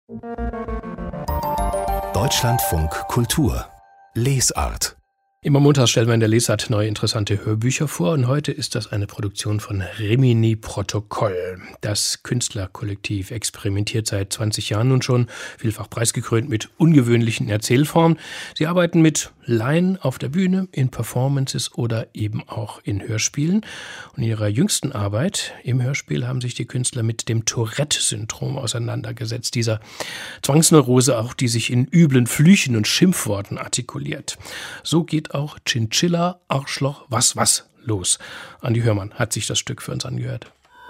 Deutschlandfunk Kultur Lesart. Immer montags stellen wir in der Lesart neue interessante Hörbücher vor und heute ist das eine Produktion von Rimini Protokoll. Das Künstlerkollektiv experimentiert seit 20 Jahren nun schon, vielfach preisgekrönt mit ungewöhnlichen Erzählformen. Sie arbeiten mit Laien auf der Bühne, in Performances oder eben auch in Hörspielen. Und in ihrer jüngsten Arbeit im Hörspiel haben sich die Künstler mit dem Tourette-Syndrom auseinandergesetzt. Dieser Zwangsneurose auch, die sich in üblen Flüchen und Schimpfworten artikuliert. So geht auch Chinchilla, Arschloch, was los. Andi Hörmann hat sich das Stück für uns angehört.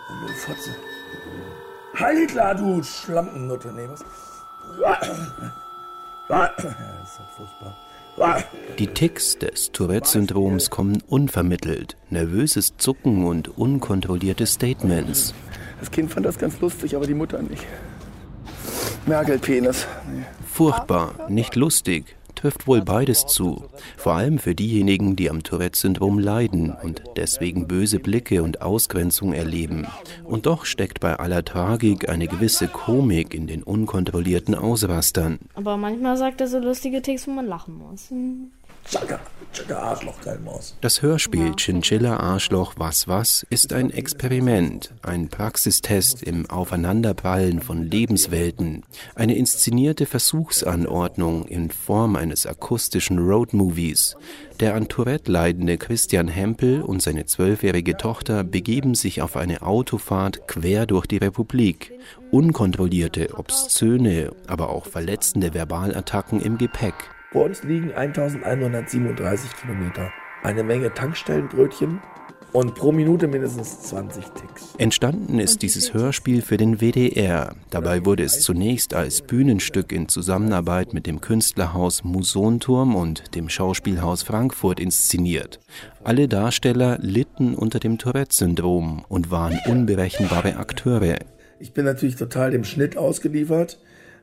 Heil Hitler, du Schlampennutte. Nee, was? Ja, das ist halt furchtbar. Die Tics des Tourette-Syndroms kommen unvermittelt. Nervöses Zucken und unkontrollierte Statements. Das Kind fand das ganz lustig, aber die Mutter nicht. Merkel-Penis. Nee. Furchtbar, nicht lustig. Trifft wohl beides zu. Vor allem für diejenigen, die am Tourette-Syndrom leiden und deswegen böse Blicke und Ausgrenzung erleben. Und doch steckt bei aller Tragik eine gewisse Komik in den unkontrollierten Ausrastern. Aber manchmal sagt er so lustige Texte, wo man lachen muss. Chaka, Arschloch, kein Maus. Das Hörspiel Chinchilla, Arschloch, was ist ein Experiment, ein Praxistest im Aufeinanderprallen von Lebenswelten, eine inszenierte Versuchsanordnung in Form eines akustischen Roadmovies. Der an Tourette leidende Christian Hempel und seine 12-jährige Tochter begeben sich auf eine Autofahrt quer durch die Republik. Unkontrollierte, obszöne, aber auch verletzende Verbalattacken im Gepäck. Vor uns liegen 1137 Kilometer. Eine Menge Tankstellenbrötchen und pro Minute mindestens 20 Ticks. Entstanden ist dieses Hörspiel für den WDR. Dabei wurde es zunächst als Bühnenstück in Zusammenarbeit mit dem Künstlerhaus Musonturm und dem Schauspielhaus Frankfurt inszeniert. Alle Darsteller litten unter dem Tourette-Syndrom und waren unberechenbare Akteure. Ich bin natürlich total dem Schnitt ausgeliefert.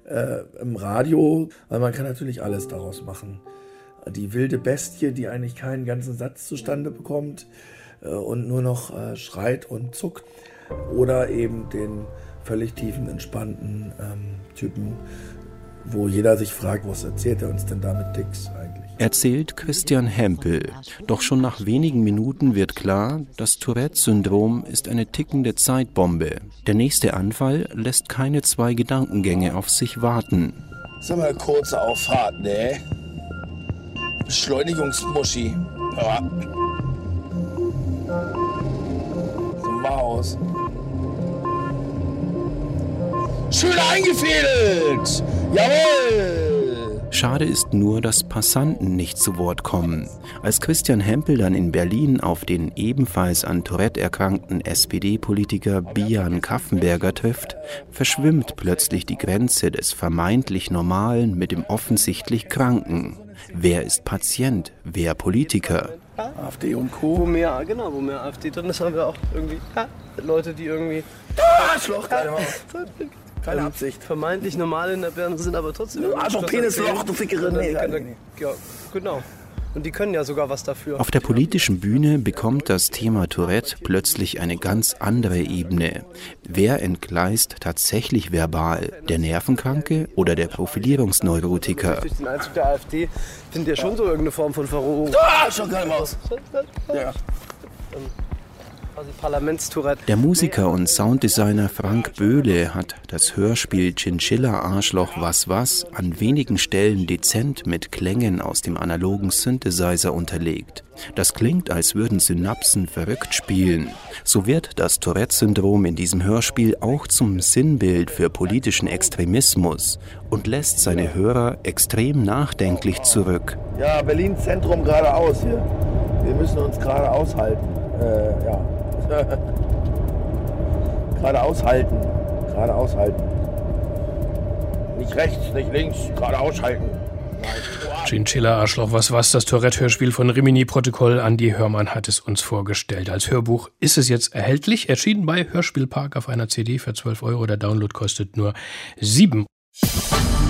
Im Radio, weil man kann natürlich alles daraus machen. Die wilde Bestie, die eigentlich keinen ganzen Satz zustande bekommt und nur noch schreit und zuckt. Oder eben den völlig tiefen, entspannten Typen, wo jeder sich fragt, was erzählt er uns denn da mit Ticks eigentlich? Erzählt Christian Hempel. Doch schon nach wenigen Minuten wird klar, das Tourette-Syndrom ist eine tickende Zeitbombe. Der nächste Anfall lässt keine 2 Gedankengänge auf sich warten. Sag mal, kurze Auffahrt, ne? Beschleunigungsmuschi. Ja. So Maus. Schön eingefädelt! Jawohl! Schade ist nur, dass Passanten nicht zu Wort kommen. Als Christian Hempel dann in Berlin auf den ebenfalls an Tourette erkrankten SPD-Politiker Bijan Kaffenberger trifft, verschwimmt plötzlich die Grenze des vermeintlich Normalen mit dem offensichtlich Kranken. Wer ist Patient, wer Politiker? AfD und Co. Wo mehr AfD drin ist, haben wir auch irgendwie Leute, die irgendwie... Arschloch, keine Absicht. Vermeintlich normal in der Birne sind, aber trotzdem... Arschloch, Penisloch, du Fickerin. Ja, genau. Und die können ja sogar was dafür. Auf der politischen Bühne bekommt das Thema Tourette plötzlich eine ganz andere Ebene. Wer entgleist tatsächlich verbal? Der Nervenkranke oder der Profilierungsneurotiker? Durch den Einzug der AfD findet ja schon so irgendeine Form von Verrohung. Schon keine Maus. Ja. Parlamentstourette. Der Musiker und Sounddesigner Frank Böhle hat das Hörspiel Chinchilla, Arschloch, was an wenigen Stellen dezent mit Klängen aus dem analogen Synthesizer unterlegt. Das klingt, als würden Synapsen verrückt spielen. So wird das Tourette-Syndrom in diesem Hörspiel auch zum Sinnbild für politischen Extremismus und lässt seine Hörer extrem nachdenklich zurück. Ja, Berlin Zentrum geradeaus hier. Wir müssen uns gerade aushalten. Ja. Gerade aushalten. Nicht rechts, nicht links, gerade aushalten. Chinchilla, Arschloch, was, das Tourette-Hörspiel von Rimini Protokoll. Andi Hörmann hat es uns vorgestellt. Als Hörbuch ist es jetzt erhältlich, erschienen bei Hörspielpark auf einer CD für 12 €. Der Download kostet nur 7 €.